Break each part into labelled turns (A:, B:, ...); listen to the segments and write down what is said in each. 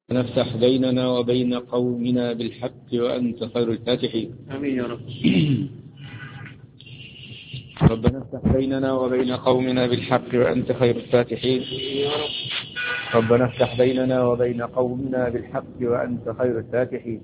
A: نفتح بيننا وبين قومنا بالحق وأنت خير الفاتحين.
B: آمين يا رب.
A: ربنا افتح بيننا وبين قومنا بالحق وأنت خير الفاتحين. ربنا افتح بيننا وبين قومنا بالحق وأنت خير الفاتحين.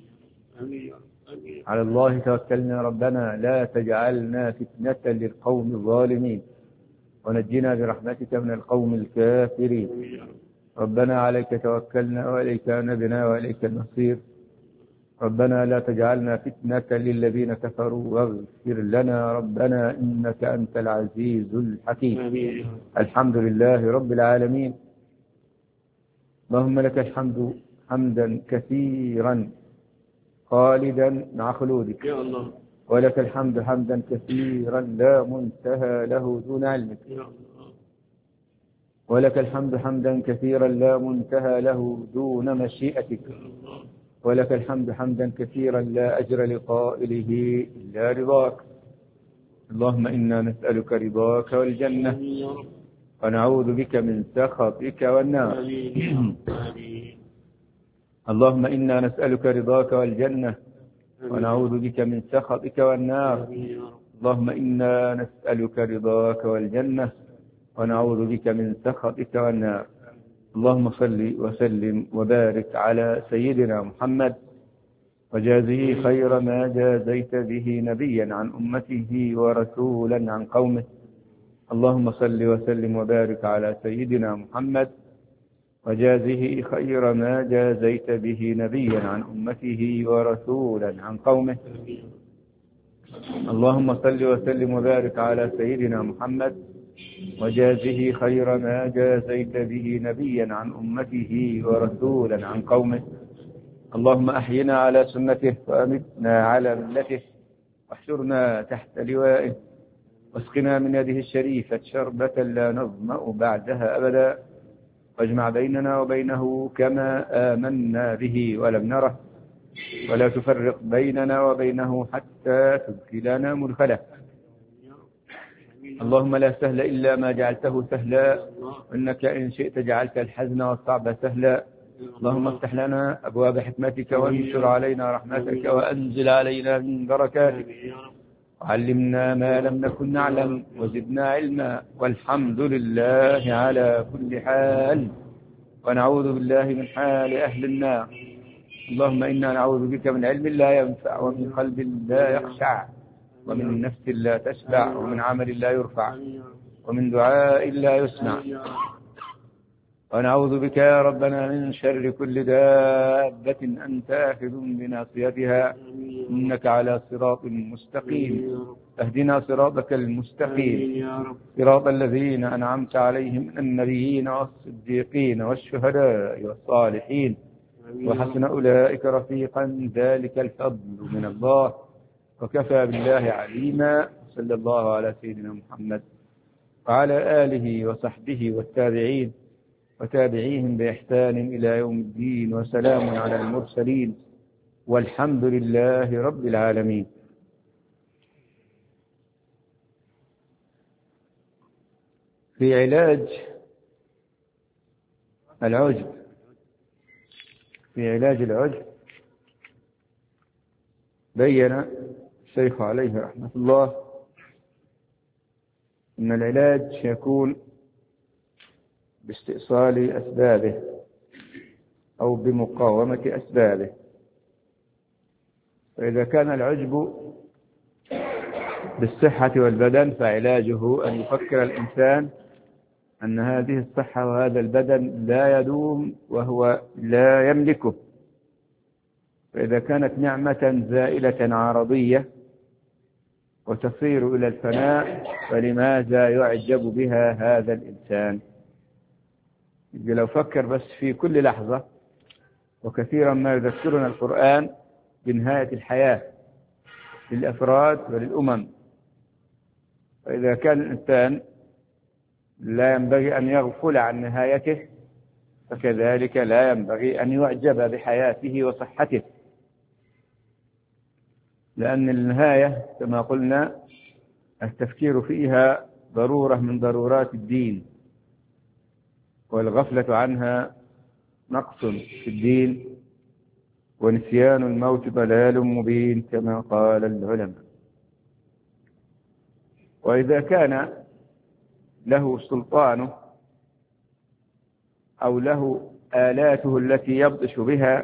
A: على الله توكلنا ربنا لا تجعلنا فتنة للقوم الظالمين ونجنا برحمتك من القوم الكافرين. ربنا عليك توكلنا وإليك أنبنا وإليك المصير. ربنا لا تجعلنا فتنة للذين كفروا واغفر لنا ربنا إنك أنت العزيز الحكيم. الحمد لله رب العالمين. اللهم لك الحمد حمدا كثيرا خالدا مع خلودك
B: يا الله.
A: ولك الحمد حمدا كثيرا لا منتهى له دون علمك.
B: يا الله.
A: ولك الحمد حمدا كثيرا لا منتهى له دون مشيئتك. ولك الحمد حمدا كثيرا لا أجر لقائله إلا رضاك. اللهم إنا نسألك رضاك والجنة ونعوذ بك من سخطك والنار. اللهم إنا نسألك رضاك والجنة ونعوذ بك من سخطك والنار. اللهم إنا نسألك رضاك والجنة ونعوذ بك من سخطك والنار. اللهم صل وسلم وبارك على سيدنا محمد وجازه خير ما جازيت به نبيا عن أمته ورسولا عن قومه. اللهم صل وسلم وبارك على سيدنا محمد وجازه خير ما جازيت به نبيا عن أمته ورسولا عن قومه. اللهم صل وسلم وبارك على سيدنا محمد وجازه خير ما جازيت به نبيا عن أمته ورسولا عن قومه. اللهم أحينا على سنته وأمتنا على ملته واحشرنا تحت لوائه واسقنا من يده الشريفة شربة لا نظمأ بعدها أبدا واجمع بيننا وبينه كما آمنا به ولم نره ولا تفرق بيننا وبينه حتى تدخلنا مدخله. اللهم لا سهل إلا ما جعلته سهلا وإنك إن شئت جعلت الحزن والصعب سهلا. اللهم افتح لنا أبواب حكمتك وانشر علينا رحمتك وأنزل علينا من بركاتك وعلمنا ما لم نكن نعلم وزدنا علما والحمد لله على كل حال ونعوذ بالله من حال أهل النار. اللهم إنا نعوذ بك من علم لا ينفع ومن قلب لا يخشع ومن نفس لا تشبع ومن عمل لا يرفع ومن دعاء لا يسمع. ونعوذ بك يا ربنا من شر كل دابة أنت آخذ بناصيتها إنك على صراط مستقيم. اهدنا صراطك المستقيم صراط الذين أنعمت عليهم من النبيين والصديقين والشهداء والصالحين وحسن أولئك رفيقا ذلك الفضل من الله وكفى بالله عليما. صلى الله على سيدنا محمد وعلى آله وصحبه والتابعين وتابعيهم بإحسان إلى يوم الدين وسلام على المرسلين والحمد لله رب العالمين. في علاج العجب بين الشيخ عليه رحمة الله أن العلاج يكون باستئصال أسبابه أو بمقاومة أسبابه. فإذا كان العجب بالصحة والبدن فعلاجه أن يفكر الإنسان أن هذه الصحة وهذا البدن لا يدوم وهو لا يملكه. فإذا كانت نعمة زائلة عارضية وتصير إلى الفناء فلماذا يعجب بها هذا الإنسان؟ لو فكر بس في كل لحظة. وكثيرا ما يذكرنا القرآن بنهاية الحياة للأفراد وللأمم. فإذا كان الإنسان لا ينبغي أن يغفل عن نهايته فكذلك لا ينبغي أن يعجب بحياته وصحته، لأن النهاية كما قلنا التفكير فيها ضرورة من ضرورات الدين، والغفلة عنها نقص في الدين، ونسيان الموت ضلال مبين كما قال العلماء. وإذا كان له سلطانه أو له آلاته التي يبطش بها،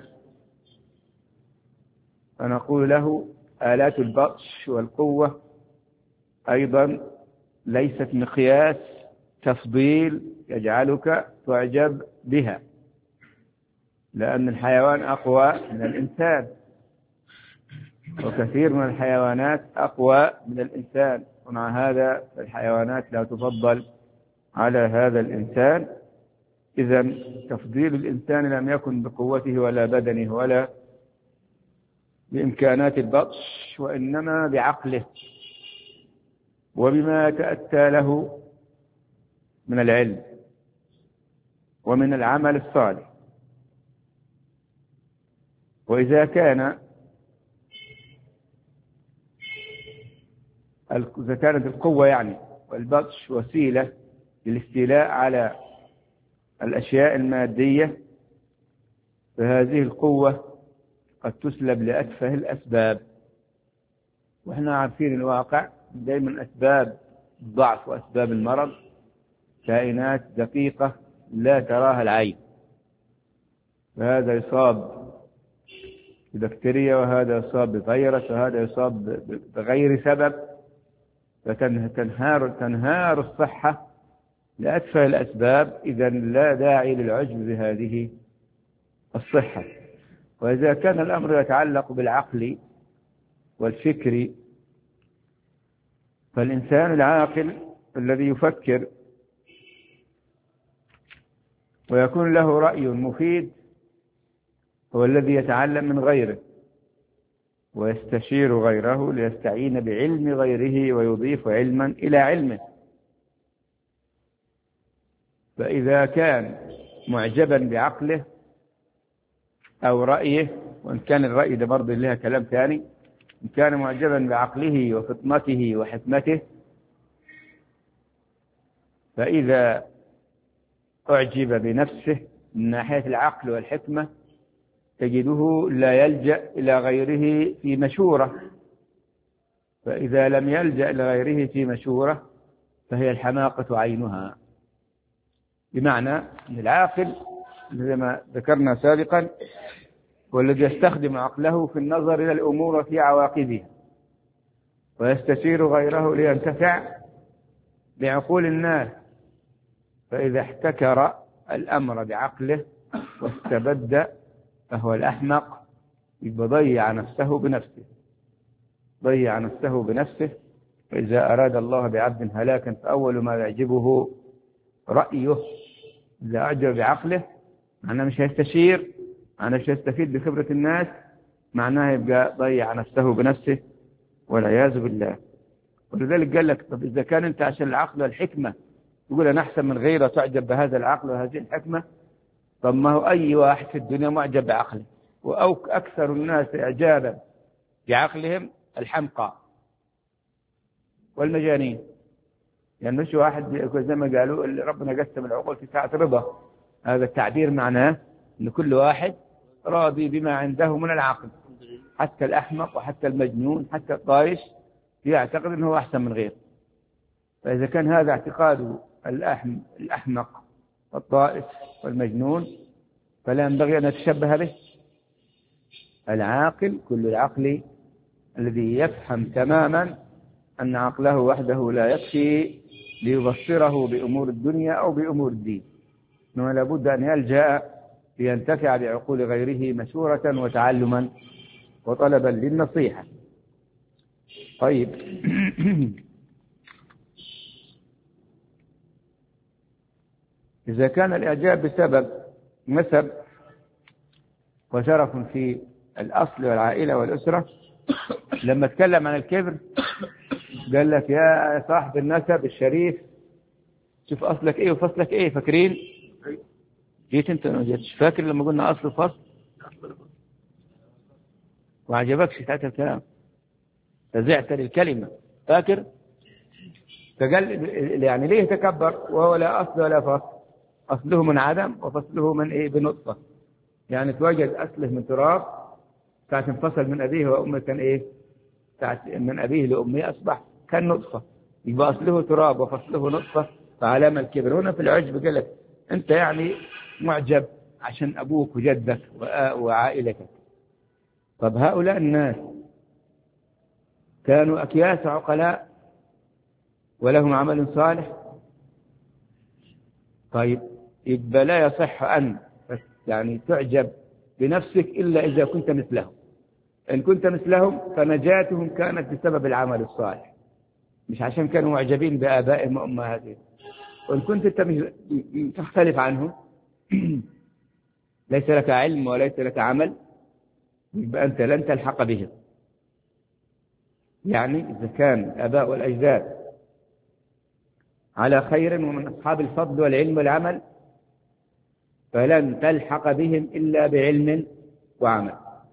A: فنقول له آلات البطش والقوة أيضا ليست مقياس تفضيل يجعلك تعجب بها، لأن الحيوان أقوى من الإنسان، وكثير من الحيوانات أقوى من الإنسان، ومع هذا الحيوانات لا تفضل على هذا الإنسان. إذن تفضيل الإنسان لم يكن بقوته ولا بدنه ولا بإمكانات البطش، وإنما بعقله وبما تأتى له من العلم ومن العمل الصالح. وإذا كانت القوة يعني والبطش وسيلة للاستيلاء على الأشياء المادية، فهذه القوة قد تسلب لأتفه الأسباب. وإحنا عارفين الواقع دائما أسباب الضعف وأسباب المرض كائنات دقيقة لا تراها العين، فهذا يصاب ببكتيريا، وهذا يصاب بفيروس، وهذا يصاب بغير سبب، فتنهار الصحة لأتفه الأسباب. إذن لا داعي للعجب بهذه الصحة. وإذا كان الأمر يتعلق بالعقل والفكر، فالإنسان العاقل الذي يفكر ويكون له رأي مفيد هو الذي يتعلم من غيره ويستشير غيره ليستعين بعلم غيره ويضيف علما إلى علمه. فإذا كان معجبا بعقله أو رأيه، وإن كان الرأي ده برضه لها كلام ثاني، إن كان معجبا بعقله وفطنته وحكمته، فإذا أعجب بنفسه من ناحية العقل والحكمة تجده لا يلجأ إلى غيره في مشورة. فإذا لم يلجأ إلى غيره في مشورة فهي الحماقة عينها. بمعنى أن العاقل زي ما ذكرنا سابقا هو الذي يستخدم عقله في النظر إلى الأمور وفي عواقبها، ويستشير غيره لينتفع بعقول الناس. فإذا احتكر الأمر بعقله واستبد فهو الأحمق، يبقى ضيع نفسه بنفسه. فإذا أراد الله بعبد هلاكا فأول ما يعجبه رأيه. إذا أعجب بعقله معناه مش هيستشير، معناه مش هيستفيد بخبرة الناس، معناه يبقى ضيع نفسه بنفسه والعياذ بالله. ولذلك قال لك طب إذا كان أنت عشان العقل والحكمة يقول أنا أحسن من غيره تعجب بهذا العقل وهذه الحكمة، طب ما هو أي واحد في الدنيا معجب بعقله، أكثر الناس إعجابا بعقلهم الحمقى والمجانين. يعني مش واحد زي ما قالوا ربنا قسم العقول في ساعة رضا، هذا التعبير معناه أن كل واحد راضي بما عنده من العقل، حتى الأحمق وحتى المجنون حتى الطايش يعتقد أنه هو أحسن من غيره. فإذا كان هذا اعتقاد الأحمق والطائش والمجنون فلا ينبغي أن نتشبه به. العاقل كل العقل الذي يفهم تماما أن عقله وحده لا يكفي ليبصره بأمور الدنيا أو بأمور الدين، إنما لابد أن يلجأ لينتفع بعقول غيره مشورة وتعلما وطلبا للنصيحة. طيب إذا كان الإعجاب بسبب نسب وشرف في الأصل والعائلة والأسرة، لما اتكلم عن الكبر قال لك يا صاحب النسب الشريف شوف أصلك إيه وفصلك إيه. فاكرين؟ جيت أنت ما جيتش فاكر لما قلنا أصل وفصل وعجبكش ساعتها الكلام، فزعت للكلمة. فاكر؟ فقال يعني ليه تكبر وهو لا أصل ولا فصل؟ أصله من عدم وفصله من إيه؟ بنطفة. يعني توجد أصله من تراب، ساعة انفصل من أبيه وأمه كان إيه؟ ساعة من أبيه لأمه أصبح كان نطفة، يبقى أصله تراب وفصله نطفة، فعلامة الكبر. هنا في العجب قال لك أنت يعني معجب عشان أبوك وجدك وعائلتك. طب هؤلاء الناس كانوا أكياس عقلاء ولهم عمل صالح؟ طيب يبقى لا يصح أن يعني تعجب بنفسك إلا إذا كنت مثلهم. إن كنت مثلهم فنجاتهم كانت بسبب العمل الصالح، مش عشان كانوا معجبين بآبائهم وأمهاتهم. وإن كنت تختلف عنهم ليس لك علم وليس لك عمل، يبقى أنت لن تلحق بهم. يعني إذا كان الآباء والأجداد على خير ومن أصحاب الفضل والعلم والعمل فلن تلحق بهم إلا بعلم وعمل.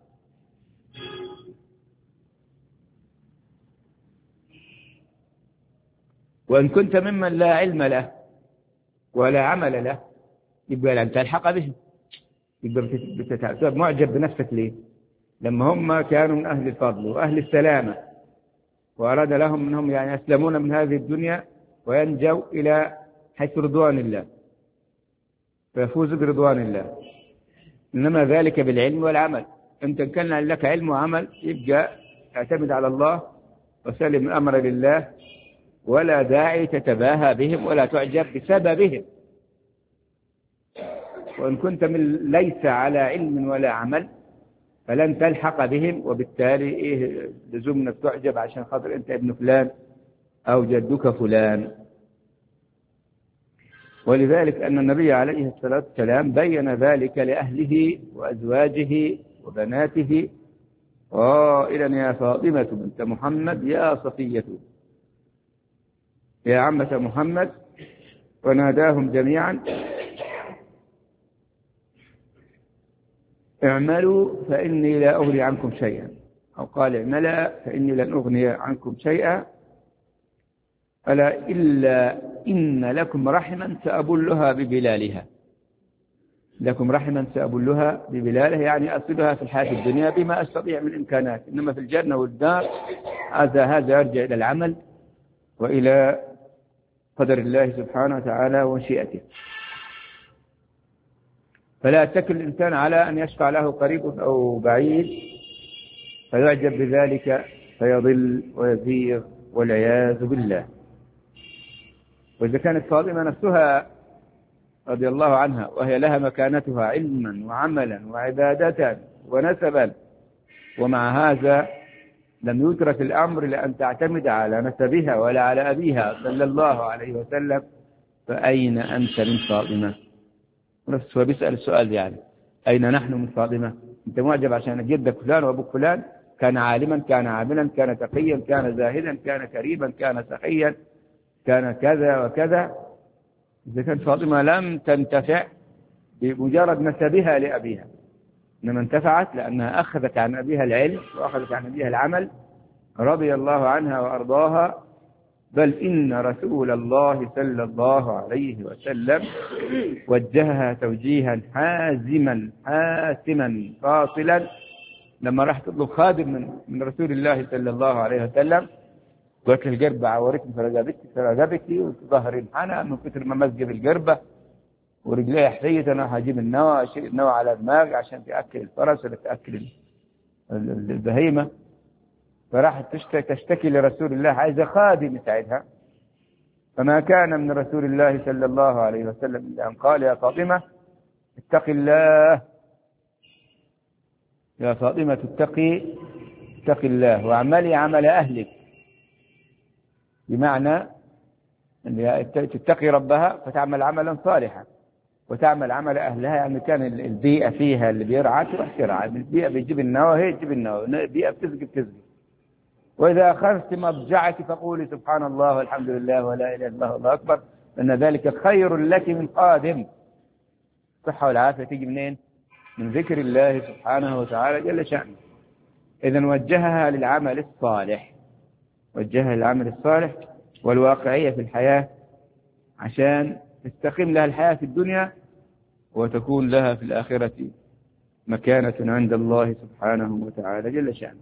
A: وإن كنت ممن لا علم له ولا عمل له يبقى لن تلحق بهم. يبقى بتتعب معجب بنفسك ليه؟ لما هم كانوا من أهل الفضل وأهل السلامة وأراد لهم أنهم يعني يسلمون من هذه الدنيا وينجوا إلى حيث رضوان الله فيفوزوا برضوان الله. إنما ذلك بالعلم والعمل. أنت كان لك علم وعمل يبقى اعتمد على الله وسلم الأمر لله، ولا داعي تتباهى بهم ولا تعجب بسببهم. وإن كنت ليس على علم ولا عمل فلن تلحق بهم، وبالتالي إيه لزوم أنك تعجب عشان خاطر أنت ابن فلان أو جدك فلان. ولذلك أن النبي عليه الصلاة والسلام بين ذلك لأهله وأزواجه وبناته قائلا يا فاطمة بنت محمد يا صفية يا عمة محمد، وناداهم جميعا اعملوا فإني لا أغني عنكم شيئا، أو قال اعملا فإني لن أغني عنكم شيئا، ألا إلا إن لكم رحما سأبلها ببلالها. لكم رحما سأبلها ببلالها يعني أصلها في الحياة الدنيا بما أستطيع من إمكانات، إنما في الجنة والدار هذا يرجع إلى العمل وإلى قدر الله سبحانه وتعالى ومشيئته. فلا يتكل الإنسان على أن يشفع له قريب أو بعيد فيعجب بذلك فيضل ويزيغ والعياذ بالله. وإذا كانت فاطمة نفسها رضي الله عنها وهي لها مكانتها علما وعملا وعبادة ونسبا، ومع هذا لم يترك الأمر لأن تعتمد على نسبها ولا على أبيها صلى الله عليه وسلم، فأين أنت من فاطمة؟ نفسه بيسأل السؤال يعني أين نحن من فاطمة؟ أنت معجب عشان جدك فلان وأبوك فلان كان عالما كان عاملا كان تقيا كان زاهدا كان كريما كان سخيا كان كذا وكذا. إذا كانت فاطمة لم تنتفع بمجرد نسبها لأبيها، إنما انتفعت لأنها أخذت عن أبيها العلم وأخذت عن أبيها العمل رضي الله عنها وأرضاها. بل إن رسول الله صلى الله عليه وسلم وجهها توجيها حاسما فاصلا لما راح تطلب خادم من رسول الله صلى الله عليه وسلم، قلت له القربة عورتني فرقبتي وظهري انحنى من كثر ما مسجب القربة ورجلي حفية، أنا هجيب النوى أشيل النوى على دماغي عشان تأكل الفرس ولا تأكل البهيمة. فراحت تشتكي لرسول الله عايزة خادم يساعدها، فما كان من رسول الله صلى الله عليه وسلم إلا أن قال يا فاطمة اتق الله، يا فاطمة اتقي الله واعملي عمل أهلك، بمعنى أن تتقي ربها فتعمل عملا صالحا وتعمل عمل أهلها. يعني كان البيئة فيها اللي بيرعى تروح ترعى، البيئة بيجيب النوى هي تجيب النوى، البيئة بتسقي. وإذا أخذت مضجعك فقولي سبحان الله والحمد لله ولا إله إلا الله والله أكبر، لأن ذلك خير لك من قادم. الصحة والعافية تيجي منين؟ من ذكر الله سبحانه وتعالى جل شأنه. إذن وجهها للعمل الصالح، وجهها للعمل الصالح والواقعية في الحياة عشان تستقيم لها الحياة في الدنيا وتكون لها في الآخرة مكانة عند الله سبحانه وتعالى جل شأنه.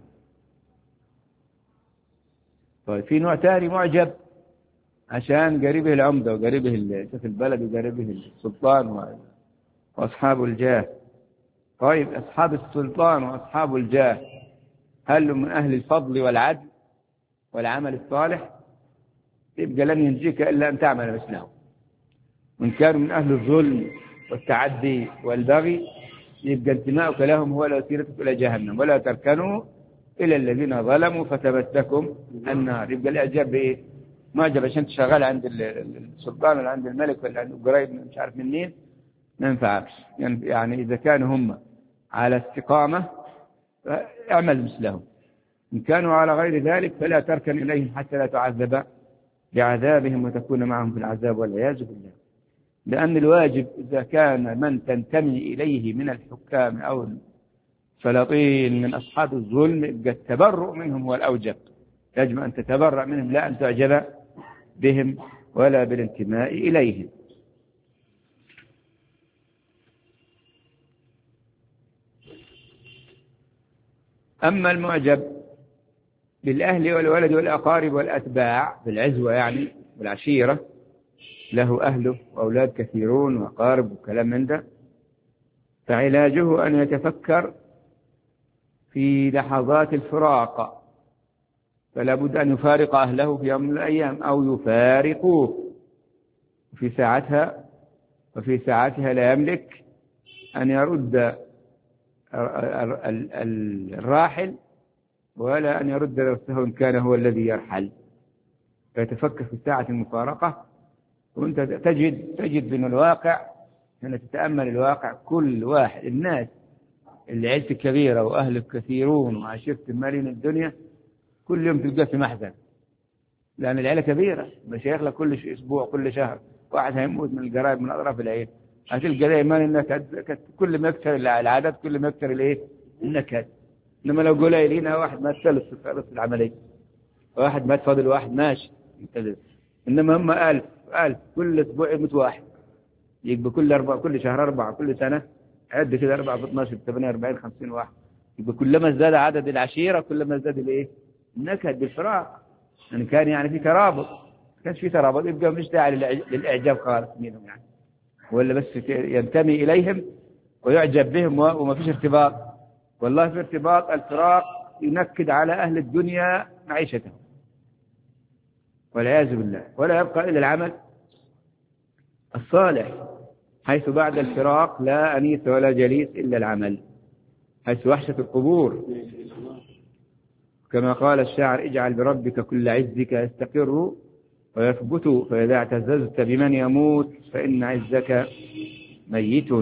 A: طيب في نوع ثاني معجب عشان قريبه العمدة وقريبه في البلد وقريبه السلطان وأصحاب الجاه. طيب أصحاب السلطان وأصحاب الجاه هل من أهل الفضل والعدل والعمل الصالح؟ يبقى لن ينجيك إلا أن تعمل مثلهم. وإن كانوا من أهل الظلم والتعدي والبغي يبقى انتماؤك لهم هو وسيلتك إلى جهنم، ولا تركنوا إلى الذين ظلموا فتمسكم النار. يبقى الإعجاب بإيه؟ معجب عشان تشغل عند السلطان ولا عند الملك ولا عند قريب مش عارف من مين، ما ينفعش. يعني إذا كانوا هم على استقامة اعمل مثلهم، إن كانوا على غير ذلك فلا تركن إليهم حتى لا تعذب بعذابهم وتكون معهم في العذاب والعياذ بالله. لأن الواجب إذا كان من تنتمي إليه من الحكام أو السلاطين من أصحاب الظلم يبقى التبرؤ منهم هو الأوجب. يجب أن تتبرأ منهم لا أن تعجب بهم ولا بالانتماء إليهم. أما المعجب بالأهل والولد والأقارب والأتباع بالعزوة يعني والعشيرة، له أهله وأولاد كثيرون وأقارب وكلام من ده، فعلاجه أن يتفكر في لحظات الفراق، فلا بد أن يفارق أهله في يوم من الأيام أو يفارقوه وفي ساعتها لا يملك أن يرد الراحل ولا أن يرد نفسه إن كان هو الذي يرحل. فيتفكر في ساعة المفارقة. وأنت تجد من الواقع أن تتأمل الواقع كل واحد، الناس اللي عيلته كبيرة وأهله كثيرون وعشيرته مالين الدنيا كل يوم تلقاه في محزن، لأن العيلة كبيرة مشايخ له كل أسبوع كل شهر واحد هيموت من القرايب من أطراف العيلة. هتلقى دائما النكد، كل ما يكثر العدد كل ما يكثر النكد. إنما لو قليلين واحد ما تخلص العملية، واحد ما تفضل واحد ماشي ينتظر. إنما هم ألف كل أسبوع يموت واحد، يبقى كل شهر 4 كل سنة عد كده 4 في 12 48 50 واحد. يبقى كلما ازداد عدد العشيرة كلما ازداد النكد بالفراق. يعني كان في ترابط، كانش في ترابط يبقى مش داعي للإعجاب خالص منهم يعني، ولا بس ينتمي إليهم ويعجب بهم وما فيش ارتباط. والله في ارتباط. الفراق ينكد على أهل الدنيا معيشتهم والعياذ بالله، ولا يبقى إلا العمل الصالح، حيث بعد الفراق لا أنيس ولا جليس إلا العمل، حيث وحشة القبور. كما قال الشاعر: اجعل بربك كل عزك يستقر ويثبت، فإذا اعتززت بمن يموت فإن عزك ميت.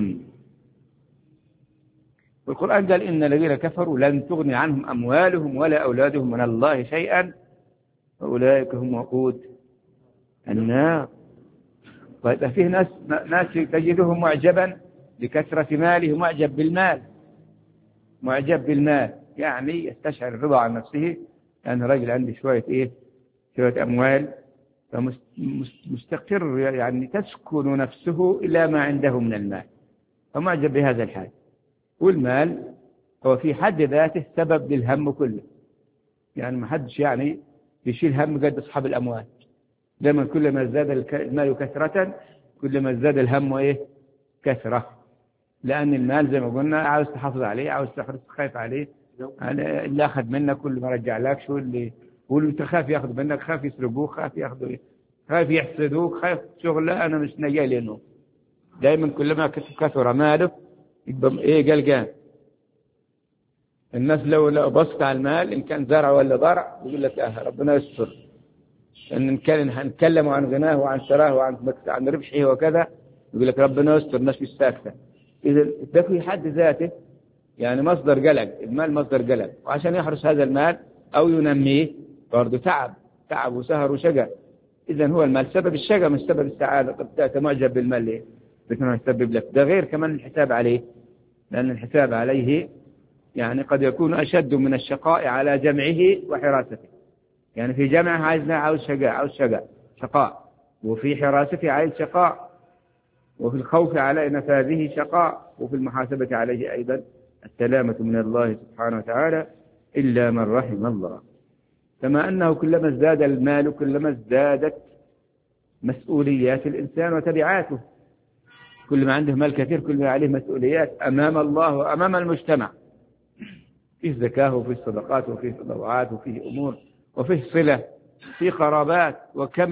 A: والقرآن قال: إن الذين كفروا لن تغني عنهم أموالهم ولا أولادهم من الله شيئا وأولئك هم وقود النار. طيب فيه ناس تجدهم معجبا لكثرة ماله، معجب بالمال يعني يستشعر الرضا عن نفسه لأن رجل عنده شوية أموال فمستقر، يعني تسكن نفسه إلى ما عنده من المال، فمعجب بهذا الحال. والمال هو في حد ذاته سبب للهم كله، يعني ما حدش يشيل هم قد أصحاب الأموال. دائما كلما ازداد المال كثرة كلما ازداد الهم كثرة، لأن المال زي ما قلنا عاوز تحافظ عليه، عاوز تحرص خايف عليه. اللي أخذ منك كل ما رجع لك واللي تخاف يأخذ منك، خاف يسرقوك، خاف يأخذوا خاف يحسدوك، خاف شغله أنا مش نجال لأنه دائما كلما كثر ماله يبقى قلقان. الناس لو بصت على المال إن كان زرع ولا ضرع يقول لك ربنا يستر. إن كان هنتكلم عن غناه وعن ثراه وعن ربحه وكذا يقول لك ربنا يستر، الناس مش ساكتة. إذا ده في حد ذاته يعني مصدر قلق، المال مصدر قلق، وعشان يحرس هذا المال أو ينميه برضه تعب وسهر وشقى. إذا هو المال سبب الشقى مش سبب السعادة. طب أنت معجب بالمال ليه؟ بكنا يسبب لك ده، غير كمان الحساب عليه، لأن الحساب عليه يعني قد يكون أشد من الشقاء على جمعه وحراسته. يعني في جمعه عاوز شقاء، وفي حراسته عايز شقاء، وفي الخوف على نفاذه شقاء، وفي المحاسبة عليه أيضا السلامة من الله سبحانه وتعالى إلا من رحم الله. كما أنه كلما ازداد المال كلما ازدادت مسؤوليات الإنسان وتبعاته. كل ما عنده مال كثير كل ما عليه مسؤوليات أمام الله وأمام المجتمع، فيه زكاة وفيه صدقات وفيه تطوعات وفيه أمور وفيه صلة، فيه قرابات. وكم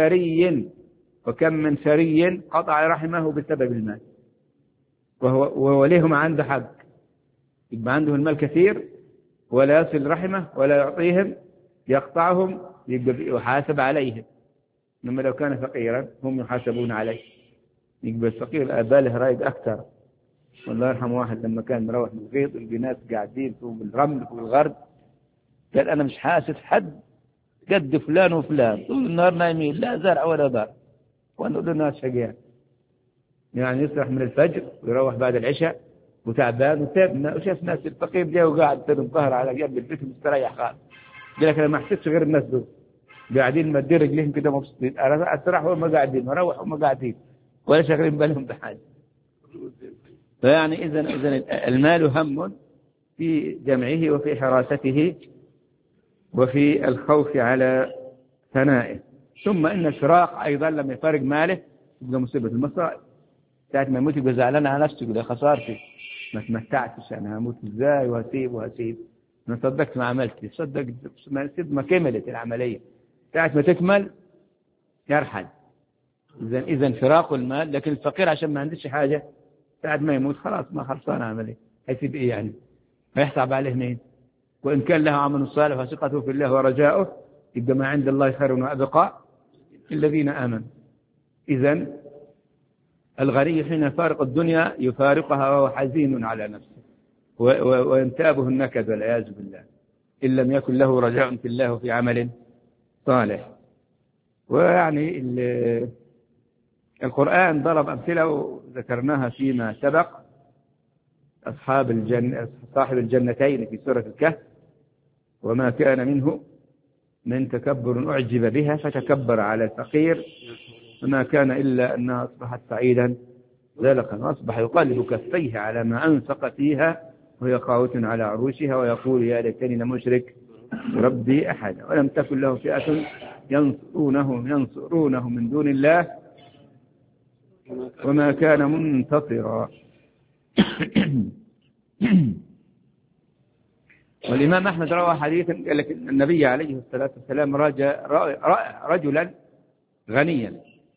A: من ثري قطع رحمه بسبب المال، وهو ليهم عنده حق، يبقى عنده المال كثير ولا يصل رحمه ولا يعطيهم، يقطعهم، يبقى يحاسب عليهم. إنما لو كان فقيرا هم يحاسبون عليه، يبقى الفقير باله رايد أكثر. والله يرحم واحد لما كان مروح من الغيط يلقى ناس قاعدين فوق الرمل فوق الغرب، قال أنا مش حاسب حد قد فلان وفلان، طول النهار نايمين لا زرع ولا دار، وأنا أقول الناس شقيان. يعني يصرح من الفجر ويروح بعد العشاء وتعبان وتابنا، وشاف ناس الفقير جاي وقاعد الظهر على جنب البيت مستريح خالص. قال لك أنا ما حسيتش غير الناس دول قاعدين مدين رجليهم كده مبسوطين، أنا أستراح وهم قاعدين وأروح وهم قاعدين ولا شاغلين بالهم بحاجة. فيعني إذن المال هم في جمعه وفي حراسته وفي الخوف على ثنائه. ثم إن الفراق أيضا لما يفارق ماله يبقى مصيبة المصائب. ساعة ما يموت يبقى زعلان على نفسه، يقول خسارتي ما تمتعتش، أنا هموت إزاي وهسيب أنا صدقت ما عملتش، صدق ما كملت العملية. ساعة ما تكمل يرحل. إذن فراق المال. لكن الفقير عشان ما عندش حاجة ساعة ما يموت خلاص ما خلصان عملية، هيسيب إيه يعني؟ هيحسب عليه مين؟ وإن كان له عمل صالح وثقته في الله ورجاؤه يبقى ما عند الله خير وأبقى الذين آمنوا. إذن الغني حين يفارق الدنيا يفارقها وهو حزين على نفسه وينتابه النكد والعياذ بالله، إن لم يكن له رجاء في الله وفي عمل صالح. ويعني القرآن ضرب أمثلة وذكرناها فيما سبق. صاحب الجنتين في سورة الكهف، وما كان منه من تكبر أعجب بها فتكبر على الفقير، وما كان إلا أنها أصبحت سعيدا ذلقا، وأصبح يقلب كفيه على ما أنفق فيها وهي خاوة على عروشها ويقول يا ليتني لم أشرك ربي أحدا، ولم تكن له فئة ينصرونه من دون الله وما كان منتصرا. والإمام أحمد روى حديثا قال لك النبي عليه الصلاة والسلام رجلا غنيا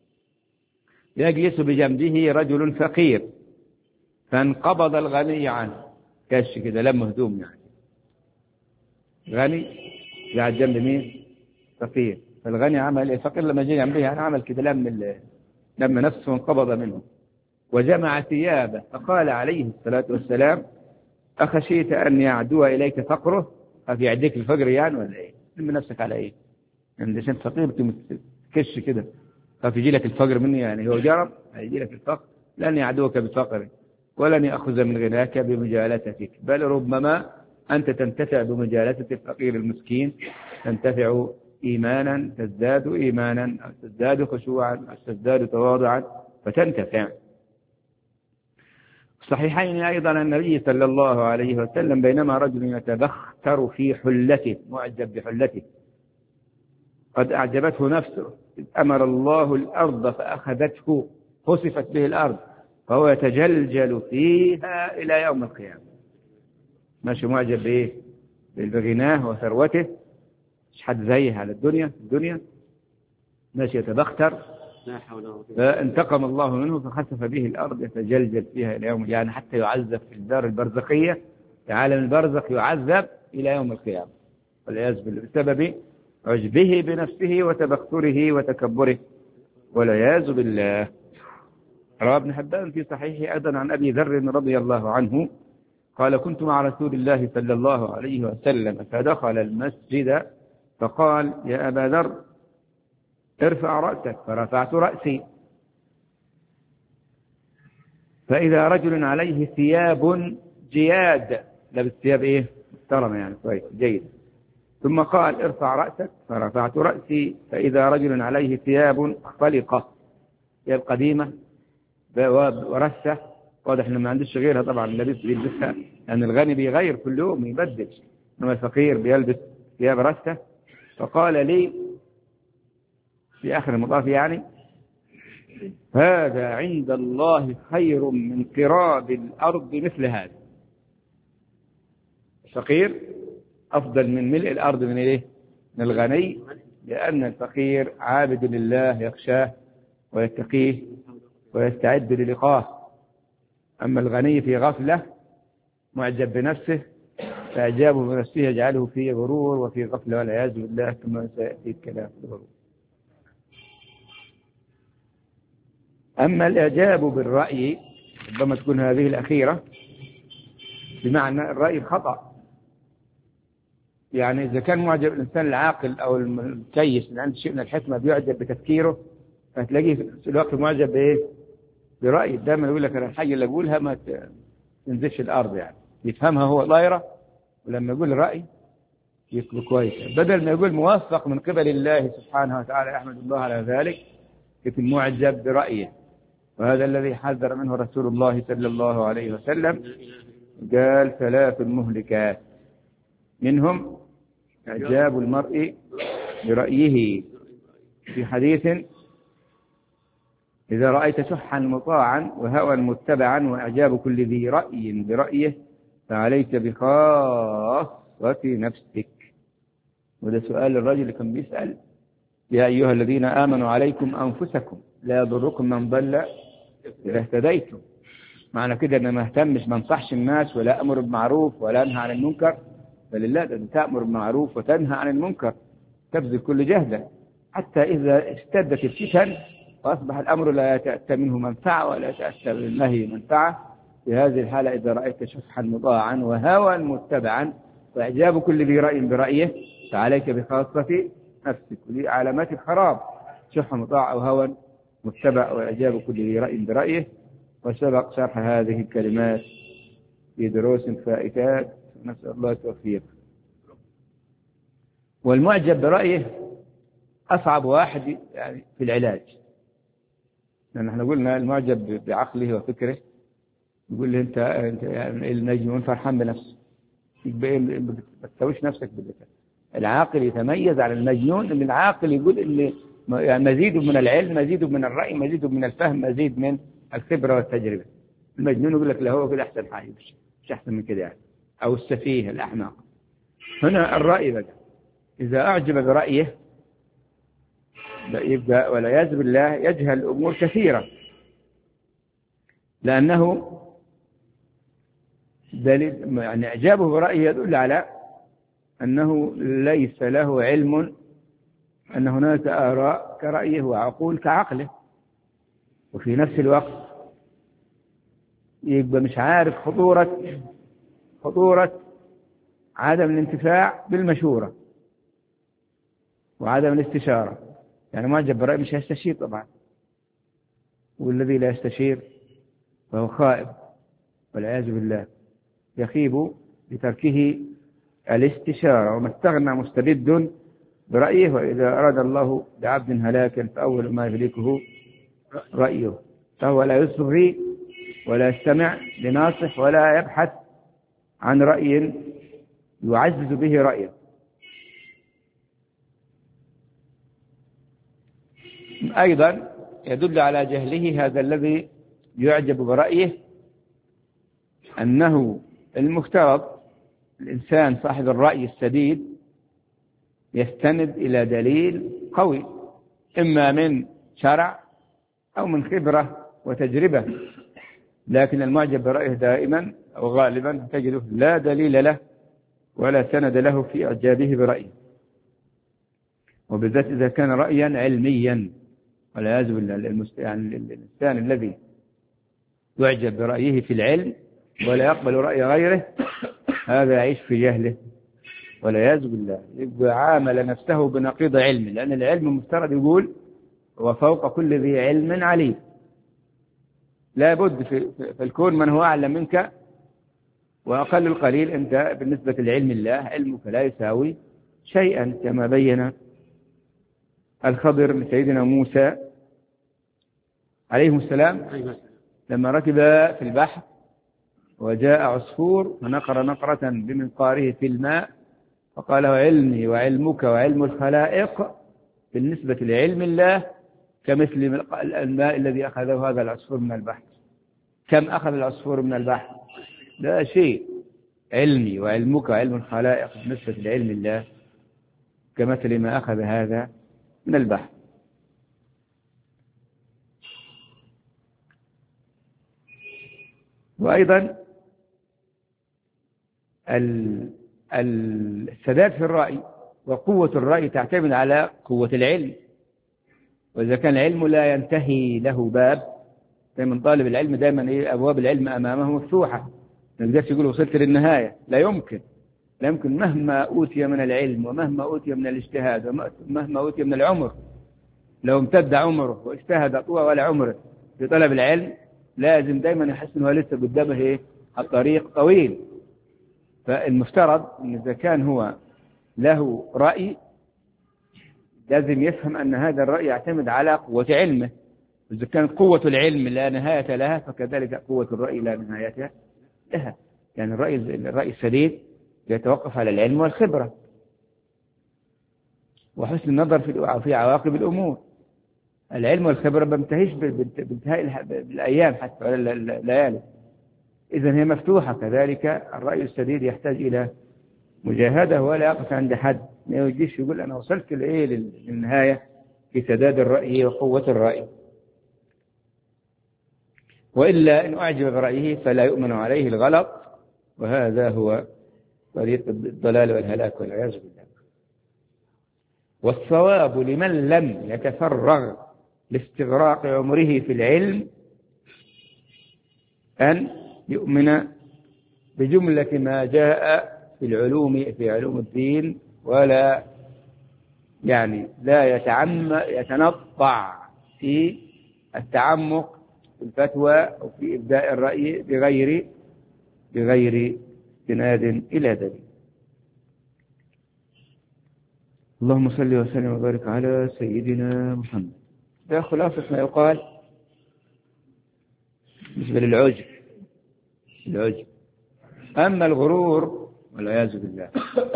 A: يجلس بجنبه رجل فقير، فانقبض الغني عنه، كاش كده لم هدوم، يعني غني قاعد جنب مين؟ فقير. فالغني عمل الفقير لما جاء جنبه يعني عمل كده لم نفسه وانقبض منه وجمع ثيابه، فقال عليه الصلاة والسلام أخشيت أن يعدو إليك فقره؟ أفي يعديك الفقر يعني ولا إيه؟ لم نفسك على إيه؟ يعني عشان فقير تكش كده فيجي لك الفقر مني، يعني هو جرب هيجي لك الفقر. لن يعدوك بفقر ولن يأخذ من غناك بمجالستك، بل ربما أنت تنتفع بمجالسة الفقير المسكين، تنتفع إيمانا، تزداد إيمانا، تزداد خشوعا، تزداد تواضعا فتنتفع. صحيحين أيضا النبي صلى الله عليه وسلم بينما رجل يتبختر في حلته، معجب بحلته قد أعجبته نفسه، أمر الله الأرض فأخذته، خسفت به الأرض فهو يتجلجل فيها إلى يوم القيامة. ماشي معجب بإيه؟ بغناه وثروته، مش حد زيه على الدنيا ماشي يتبختر، فانتقم الله منه فخسف به الأرض يتجلجل فيها إلى يوم، يعني حتى يعذب في الدار البرزخية في عالم البرزخ، يعذب إلى يوم القيامة والعياذ بالله بسبب عجبه بنفسه وتبختره وتكبره والعياذ بالله. روى ابن حبان في صحيحه أيضا عن أبي ذر رضي الله عنه قال كنت مع رسول الله صلى الله عليه وسلم فدخل المسجد فقال يا أبا ذر ارفع رأسك، فرفعت رأسي فإذا رجل عليه ثياب جياد، لبس ثياب إيه؟ محترمة يعني كويس جيد. ثم قال ارفع رأسك، فرفعت رأسي فإذا رجل عليه ثياب خلقة، ثياب قديمة ورثة واضح إنه ما عندوش غيرها طبعا بيلبسها، لأن الغني بيغير كل يوم يبدل، إنما الفقير بيلبس ثياب رثة. فقال لي في آخر المطاف يعني: هذا عند الله خير من قراب الأرض مثل هذا. الفقير أفضل من ملء الأرض من إيه؟ من الغني، لأن الفقير عابد لله يخشاه ويتقيه ويستعد للقاه. أما الغني في غفلة معجب بنفسه، فإعجابه بنفسه يجعله في غرور وفي غفلة والعياذ بالله، كما سيأتي الكلام في الغرور. أما الإعجاب بالرأي ربما تكون هذه الأخيرة، بمعنى الرأي الخطأ. يعني إذا كان معجب الإنسان العاقل أو الكيس اللي عنده شيء من الحكمة بيعجب بتفكيره، فتلاقيه في الوقت معجب بإيه؟ برأي. دائما يقول لك: أنا الحاجة اللي أقولها ما تنزلش الأرض، يعني يفهمها هو طايرة، ولما يقول رأي يكون كويس، بدل ما يقول موفق من قبل الله سبحانه وتعالى أحمد الله على ذلك، يكون معجب برأيه. وهذا الذي حذر منه رسول الله صلى الله عليه وسلم، قال: 3 مهلكات، منهم إعجاب المرء برأيه. في حديث: إذا رأيت شحا مطاعا وهوى متبعا وإعجاب كل ذي رأي برأيه فعليك بخاصة نفسك. وده سؤال الرجل اللي كان بيسأل: يا أيها الذين آمنوا عليكم أنفسكم لا يضركم من ضل إذا اهتديتم. معنى كده أن ما اهتمش، ما انصحش الناس ولا أمر بالمعروف ولا أنهى عن المنكر، فلله أن تأمر بالمعروف وتنهى عن المنكر، تبذل كل جهدك، حتى إذا اشتدت الفتن وأصبح الأمر لا يتأتى منه منفعة ولا يتأتى من النهي منفعة. في هذه الحالة إذا رأيت شحا مطاعا وهوى متبعا وإعجاب كل ذي رأي برأيه فعليك بخاصة نفسك. ودي علامات الخراب: شح مطاع أو هوى متبع وإعجاب كل ذي رأي برأيه. وسبق شرح هذه الكلمات في دروس فائتات، نسأل الله التوفيق. والمعجب برأيه أصعب واحد يعني في العلاج، لأن احنا قلنا المعجب بعقله وفكره يقول له: أنت يعني المجنون فرحان بنفسه، ما تسويش نفسك بالذكاء. العاقل يتميز على المجنون، إن العاقل يقول إن يعني مزيد من العلم، مزيد من الرأي، مزيد من الفهم، مزيد من الخبرة والتجربة. المجنون يقول لك: لا هو كده أحسن حاجة، مش أحسن من كده يعني. أو السفيه الأحمق. هنا الرأي بقى إذا أعجب برأيه يبقى والعياذ بالله يجهل أمور كثيرة، لأنه دليل يعني إعجابه برأيه يدل على أنه ليس له علم أن هناك آراء كرأيه وعقول كعقله. وفي نفس الوقت يبقى مش عارف خطورة عدم الانتفاع بالمشورة وعدم الاستشارة. يعني معجب برأي مش هيستشير طبعا، والذي لا يستشير فهو خائب والعياذ بالله، يخيب بتركه الاستشارة. وما استغنى مستبد برأيه، وإذا أراد الله بعبد هلاكا فأول ما يهلكه رأيه، فهو لا يصغي ولا يستمع لناصح ولا يبحث عن رأي يعزز به رأيه. أيضا يدل على جهله هذا الذي يعجب برأيه أنه المفترض الإنسان صاحب الرأي السديد يستند إلى دليل قوي، إما من شرع أو من خبرة وتجربة. لكن المعجب برأيه دائما أو غالبا تجده لا دليل له ولا سند له في إعجابه برأيه، وبالذات إذا كان رأيا علميا. والعياذ بالله يعني الإنسان الذي يعجب برأيه في العلم ولا يقبل رأي غيره هذا يعيش في جهله والعياذ بالله، يبقى عامل نفسه بنقيض علم، لأن العلم مفترض يقول وفوق كل ذي علم عليم. لا بد في الكون من هو أعلم منك، وأقل القليل أنت بالنسبة لعلم الله علمك لا يساوي شيئا، كما بين الخضر لسيدنا موسى عليه السلام لما ركب في البحر وجاء عصفور فنقر نقرة بمنقاره في الماء فقال علمي وعلمك وعلم الخلائق بالنسبة لعلم الله كمثل الماء الذي أخذه هذا العصفور من البحر. كم أخذ العصفور من البحر؟ لا شيء. علمي وعلمك وعلم الخلائق بالنسبة لعلم الله كمثل ما أخذ هذا من البحر. وأيضا السداد في الرأي وقوة الرأي تعتمد على قوة العلم. وإذا كان العلم لا ينتهي له باب، دائما طالب العلم دائما أبواب العلم أمامه مفتوحة، ما يقدرش يقول وصلت للنهاية، لا يمكن. لا يمكن مهما أوتي من العلم ومهما أوتي من الاجتهاد ومهما أوتي من العمر، لو امتد عمره واجتهد طول عمره في طلب العلم لازم دائما يحس أنه لسه قدامه الطريق طويل. فالمفترض أن إذا كان هو له رأي لازم يفهم أن هذا الرأي يعتمد على قوة علمه. إذا كانت قوة العلم لا نهاية لها فكذلك قوة الرأي لا نهاية لها. يعني الرأي السديد يتوقف على العلم والخبرة وحسن النظر في عواقب الأمور. العلم والخبرة ما بينتهيش بانتهاء الأيام حتى ولا الليالي، إذن هي مفتوحة. كذلك الرأي السديد يحتاج إلى مجاهدة ولا يقف عند حد، ما يجيش يقول أنا وصلت للنهاية في سداد الرأي وقوة الرأي، وإلا إن أعجب برأيه فلا يؤمن عليه الغلط، وهذا هو طريق الضلال والهلاك والعياذ بالله. والصواب لمن لم يتفرغ لاستغراق عمره في العلم أن يؤمن بجملة ما جاء في علوم الدين، ولا لا يتنطع في التعمق في الفتوى أو في إبداء الرأي بغير استناد إلى دليل. اللهم صل وسلم وبارك على سيدنا محمد. ده خلاصة ما يقال بالنسبة للعجب. أما الغرور والعياذ بالله،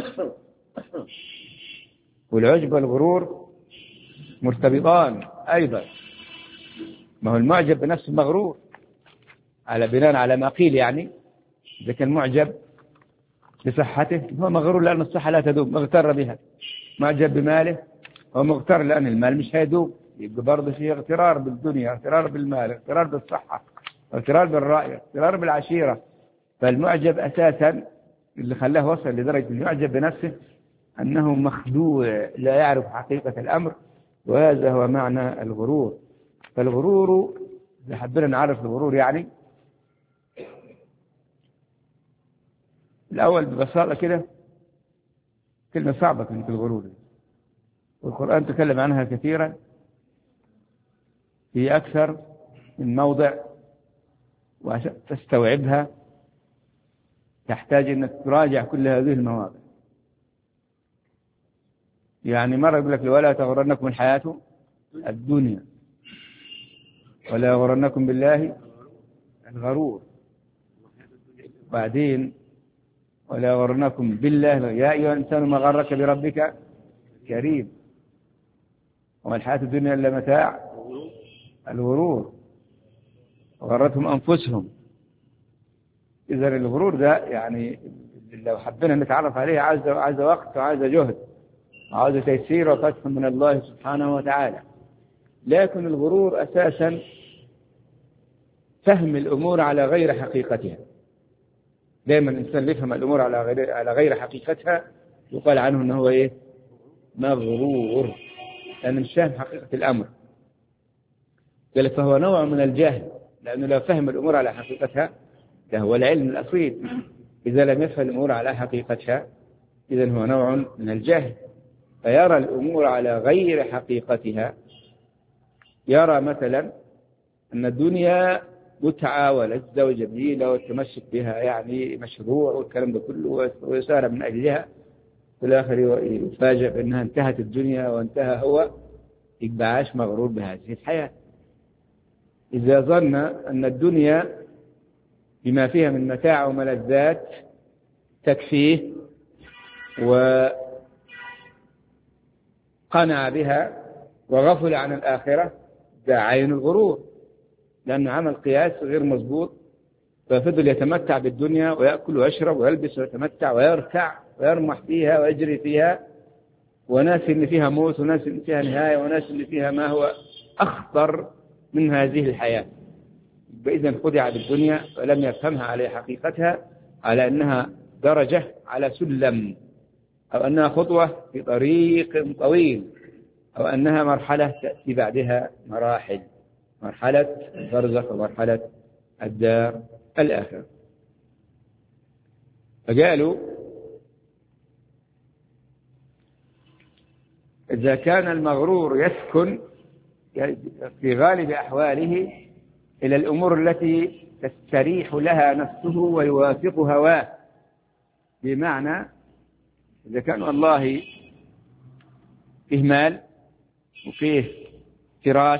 A: والعجب والغرور مرتبطان أيضا. ما هو المعجب بنفسه مغرور على بناء على ما قيل، يعني إذا كان معجب بصحته هو مغرور لأن الصحة لا تدوم، مغتر بها. معجب بماله هو مغتر لأن المال مش هيدوم، يبقى برضه فيه اغترار بالدنيا، اغترار بالمال، اغترار بالصحة، اغترار بالرأي، اغترار بالعشيرة. فالمعجب أساسا اللي خلاه وصل لدرجة أن يعجب بنفسه أنه مخدوع لا يعرف حقيقة الأمر، وهذا هو معنى الغرور. فالغرور إذا حبينا نعرف الغرور يعني الأول ببساطة كده، كلمة صعبة كلمة الغرور، والقرآن تكلم عنها كثيرا في أكثر من موضع، وعشان تستوعبها تحتاج أنك تراجع كل هذه المواضع. يعني مرة يقول لك ولا تغرنكم الحياة الدنيا ولا يغرنكم بالله الغرور، بعدين ولا يغرنكم بالله يا أيها الإنسان ما غرك بربك كريم وما الحياة الدنيا إلا متاع الغرور وغرتهم أنفسهم. إذن الغرور ده يعني لو حبينا نتعرف عليه عايز وقت وعايز جهد وعايز تيسير وفتح من الله سبحانه وتعالى. لكن الغرور أساسا فهم الأمور على غير حقيقتها. دائما الإنسان يفهم الأمور على غير حقيقتها يقال عنه أنه هو مغرور، لأنه مش فاهم حقيقة الأمر. قال فهو نوع من الجهل، لأنه لو فهم الأمور على حقيقتها ده هو العلم الأصيل. إذا لم يفهم الأمور على حقيقتها إذن هو نوع من الجهل، فيرى الأمور على غير حقيقتها. يرى مثلا أن الدنيا متعة ولذة وجميلة والتمسك بها يعني مشروع والكلام ده كله ويسار من أجلها، في الآخر يفاجأ بأنها انتهت الدنيا وانتهى هو، يبقى عاش مغرور بهذه الحياة. إذا ظن أن الدنيا بما فيها من متاع وملذات تكفيه وقنع بها وغفل عن الآخرة، ده عين الغرور، لأنه عمل قياس غير مضبوط، ففضل يتمتع بالدنيا ويأكل ويشرب ويلبس ويتمتع ويركع ويرمح فيها ويجري فيها، وناس إن فيها موت وناس إن فيها نهاية وناس إن فيها ما هو أخطر من هذه الحياة. فإذا خدع بالدنيا ولم يفهمها على حقيقتها، على أنها درجة على سلم، أو أنها خطوة في طريق طويل، أو أنها مرحلة تأتي بعدها مراحل، مرحلة البرزخ ومرحلة الدار الآخرة. فقالوا إذا كان المغرور يسكن في غالب أحواله إلى الأمور التي تستريح لها نفسه ويوافق هواه، بمعنى إذا كان والله فيه مال وفيه فراش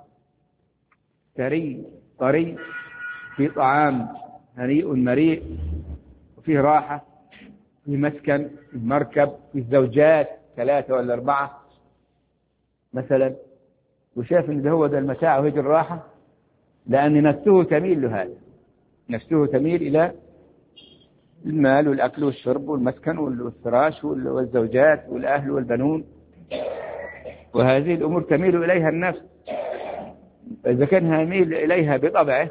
A: ثري طري، في طعام هنيء مريء، وفيه راحة، في مسكن، في مركب، في زوجات 3 ولا 4 مثلا، وشاف ان ده هو ده المتاع وهي الراحة، لأن نفسه تميل لهذا، نفسه تميل إلى المال والأكل والشرب والمسكن والفراش والزوجات والأهل والبنون، وهذه الأمور تميل إليها النفس. فإذا كان يميل إليها بطبعه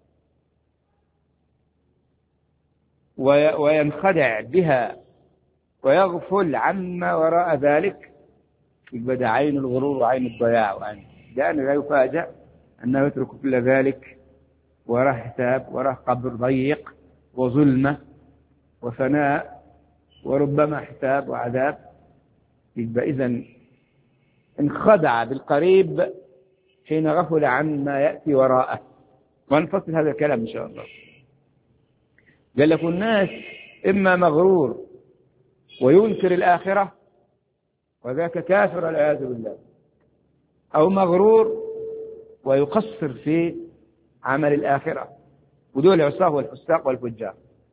A: وينخدع بها ويغفل عما وراء ذلك، يبقى ده عين الغرور وعين الضياع، لأنه لا يفاجأ أنه يترك كل ذلك وراه حساب، وراه قبر ضيق وظلمة وفناء وربما حساب وعذاب. يبقى إذن انخدع بالقريب حين غفل عن ما يأتي وراءه. ونفصل هذا الكلام إن شاء الله. قال لك الناس إما مغرور وينكر الآخرة وذاك كافر والعياذ بالله، أو مغرور ويقصر في عمل الآخرة، ودول العصاة والفساق والفجار.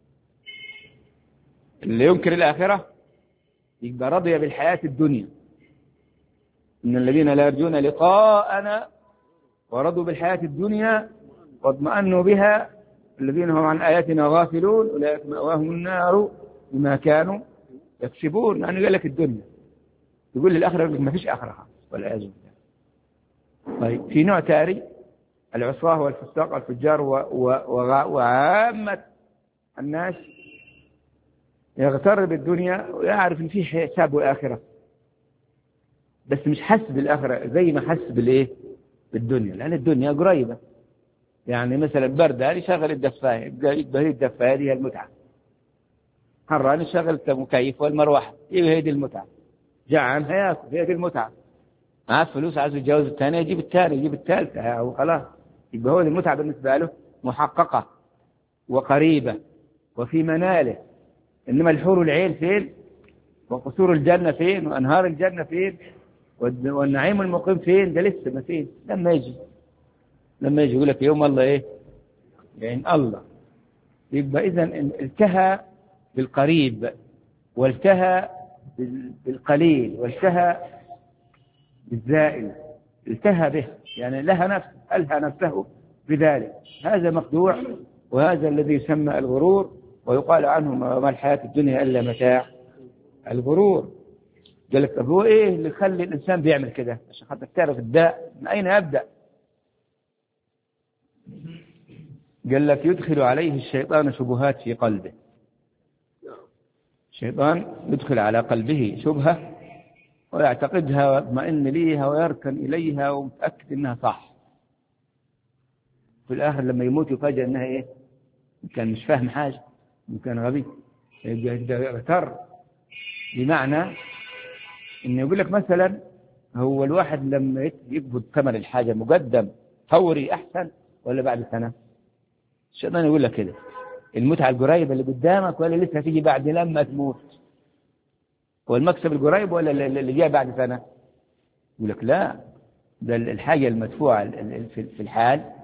A: اللي ينكر الآخرة يبقى رضي بالحياة الدنيا، إن الذين لا يرجون لقاءنا ورضوا بالحياة الدنيا واطمأنوا بها الذين هم عن آياتنا غافلون أولئك مأواهم النار بما كانوا يكسبون. يعني قال لك الدنيا، يقول للآخرة ما فيش آخرة والعياذ بالله. طيب في نوع تاري العصاة والفساق والفجار وعامة الناس يغتر بالدنيا ويعرف ان في حساب وآخرة، بس مش حس بالآخرة زي ما حس بالإيه بالدنيا، لأن الدنيا قريبة. يعني مثلا بردة يشغل الدفاية، يبقى الدفاية دي هي المتعة، حران يشغل المكيف والمروحة، يبقى هي دي المتعة، جعان هياكل، هي دي المتعة، معاه فلوس عايز يتجوز الثانية يجيب الثاني يجيب الثالثة وخلاص، يبقى هو المتعة بالنسبة له محققة وقريبة وفي مناله. إنما الحور العين فين، وقصور الجنة فين، وأنهار الجنة فين، والنعيم المقيم فين، ده لسه ما فين. لما يجي يقول لك يوم الله إيه يعني الله. يبقى إذن التهى بالقريب والتهى بالقليل والتهى بالزائل، التهى به يعني لها نفس، ألهى نفسه بذلك. هذا مخدوع، وهذا الذي يسمى الغرور، ويقال عنه ما الحياة الدنيا إلا متاع الغرور. قال لك طب هو إيه اللي يخلي الإنسان بيعمل كده؟ عشان خاطر تعرف الداء من أين يبدأ. قال لك يدخل عليه الشيطان شبهات في قلبه. الشيطان يدخل على قلبه شبهة ويعتقدها ويطمئن ليها ويركن إليها ومتأكد إنها صح، في الآخر لما يموت يفاجأ إنها إيه، كان مش فاهم حاجة، كان غبي، يغتر. بمعنى إنه يقول لك مثلا هو الواحد لما يقبض ثمن الحاجة مقدم فوري أحسن ولا بعد سنة؟ الشيطان يقول لك كده، المتعة القريبة اللي قدامك ولا لسه هتيجي بعد لما تموت؟ والمكسب القريب ولا اللي جاء بعد سنة؟ يقول لك لا، ده الحاجة المدفوعة في الحال